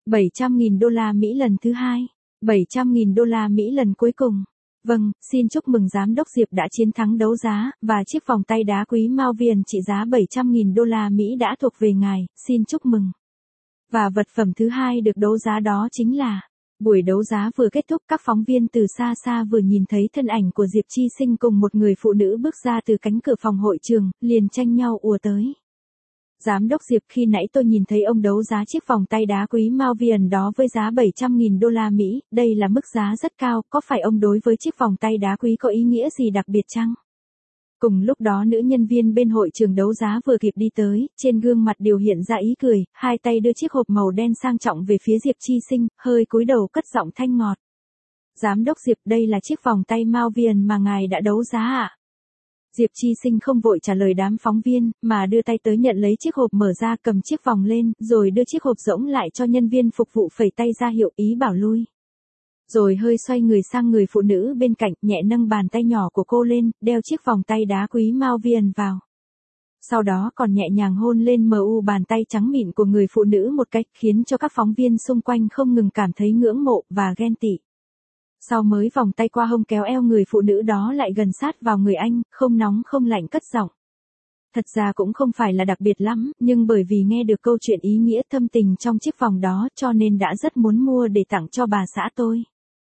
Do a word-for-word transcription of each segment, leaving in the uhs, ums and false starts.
bảy trăm nghìn đô la Mỹ lần thứ hai. bảy trăm nghìn đô la Mỹ lần cuối cùng. Vâng, xin chúc mừng giám đốc Diệp đã chiến thắng đấu giá, và chiếc vòng tay đá quý Malvian trị giá bảy trăm nghìn đô la Mỹ đã thuộc về ngài, xin chúc mừng. Và vật phẩm thứ hai được đấu giá đó chính là... Buổi đấu giá vừa kết thúc, các phóng viên từ xa xa vừa nhìn thấy thân ảnh của Diệp Chi Sinh cùng một người phụ nữ bước ra từ cánh cửa phòng hội trường, liền tranh nhau ùa tới. Giám đốc Diệp, khi nãy tôi nhìn thấy ông đấu giá chiếc vòng tay đá quý Malvian đó với giá bảy trăm nghìn đô la Mỹ, đây là mức giá rất cao, có phải ông đối với chiếc vòng tay đá quý có ý nghĩa gì đặc biệt chăng? Cùng lúc đó nữ nhân viên bên hội trường đấu giá vừa kịp đi tới, trên gương mặt đều hiện ra ý cười, hai tay đưa chiếc hộp màu đen sang trọng về phía Diệp Chi Sinh, hơi cúi đầu cất giọng thanh ngọt. Giám đốc Diệp, đây là chiếc vòng tay Malvian mà ngài đã đấu giá ạ. À? Diệp Chi Sinh không vội trả lời đám phóng viên, mà đưa tay tới nhận lấy chiếc hộp mở ra, cầm chiếc vòng lên, rồi đưa chiếc hộp rỗng lại cho nhân viên phục vụ, phẩy tay ra hiệu ý bảo lui. Rồi hơi xoay người sang người phụ nữ bên cạnh, nhẹ nâng bàn tay nhỏ của cô lên, đeo chiếc vòng tay đá quý Malvian vào. Sau đó còn nhẹ nhàng hôn lên mờ u bàn tay trắng mịn của người phụ nữ một cách, khiến cho các phóng viên xung quanh không ngừng cảm thấy ngưỡng mộ và ghen tị. Sau mới vòng tay qua hông kéo eo người phụ nữ đó lại gần sát vào người anh, không nóng không lạnh cất giọng. Thật ra cũng không phải là đặc biệt lắm, nhưng bởi vì nghe được câu chuyện ý nghĩa thâm tình trong chiếc vòng đó cho nên đã rất muốn mua để tặng cho bà xã tôi.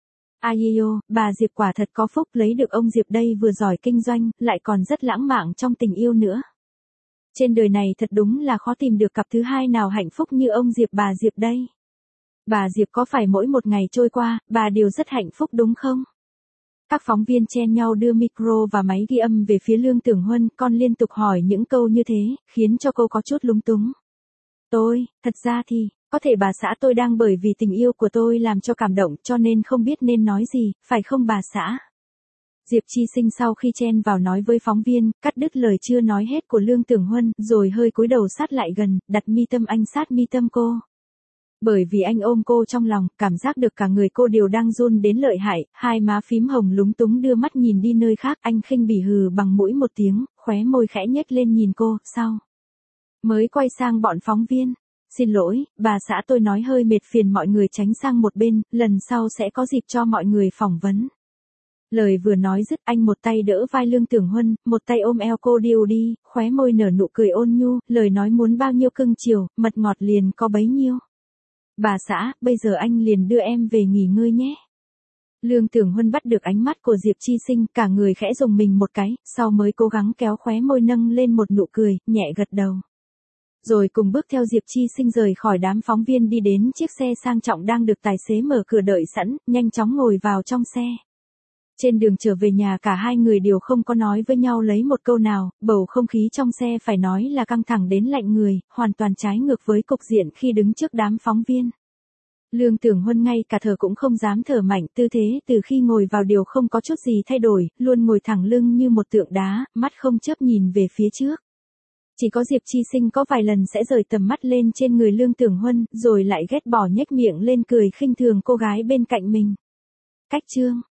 Aiyo, bà Diệp quả thật có phúc lấy được ông Diệp đây, vừa giỏi kinh doanh, lại còn rất lãng mạn trong tình yêu nữa. Trên đời này thật đúng là khó tìm được cặp thứ hai nào hạnh phúc như ông Diệp bà Diệp đây. Bà Diệp có phải mỗi một ngày trôi qua, bà đều rất hạnh phúc đúng không? Các phóng viên chen nhau đưa micro và máy ghi âm về phía Lương Tưởng Huân, con liên tục hỏi những câu như thế, khiến cho cô có chút lúng túng. Tôi, thật ra thì, có thể bà xã tôi đang bởi vì tình yêu của tôi làm cho cảm động cho nên không biết nên nói gì, phải không bà xã? Diệp Chi Sinh sau khi chen vào nói với phóng viên, cắt đứt lời chưa nói hết của Lương Tưởng Huân, rồi hơi cúi đầu sát lại gần, đặt mi tâm anh sát mi tâm cô. Bởi vì anh ôm cô trong lòng, cảm giác được cả người cô đều đang run đến lợi hại, hai má phím hồng lúng túng đưa mắt nhìn đi nơi khác, anh khinh bỉ hừ bằng mũi một tiếng, khóe môi khẽ nhếch lên nhìn cô, sau. Mới quay sang bọn phóng viên. Xin lỗi, bà xã tôi nói hơi mệt, phiền mọi người tránh sang một bên, lần sau sẽ có dịp cho mọi người phỏng vấn. Lời vừa nói dứt, anh một tay đỡ vai Lương Tưởng Huân, một tay ôm eo cô điêu đi, khóe môi nở nụ cười ôn nhu, lời nói muốn bao nhiêu cưng chiều, mật ngọt liền có bấy nhiêu. Bà xã, bây giờ anh liền đưa em về nghỉ ngơi nhé. Lương Tưởng Huân bắt được ánh mắt của Diệp Chi Sinh, cả người khẽ rùng mình một cái, sau mới cố gắng kéo khóe môi nâng lên một nụ cười, nhẹ gật đầu. Rồi cùng bước theo Diệp Chi Sinh rời khỏi đám phóng viên đi đến chiếc xe sang trọng đang được tài xế mở cửa đợi sẵn, nhanh chóng ngồi vào trong xe. Trên đường trở về nhà cả hai người đều không có nói với nhau lấy một câu nào, bầu không khí trong xe phải nói là căng thẳng đến lạnh người, hoàn toàn trái ngược với cục diện khi đứng trước đám phóng viên. Lương Tưởng Huân ngay cả thở cũng không dám thở mạnh, tư thế từ khi ngồi vào đều không có chút gì thay đổi, luôn ngồi thẳng lưng như một tượng đá, mắt không chớp nhìn về phía trước. Chỉ có Diệp Chi Sinh có vài lần sẽ rời tầm mắt lên trên người Lương Tưởng Huân, rồi lại ghét bỏ nhếch miệng lên cười khinh thường cô gái bên cạnh mình. Cách chương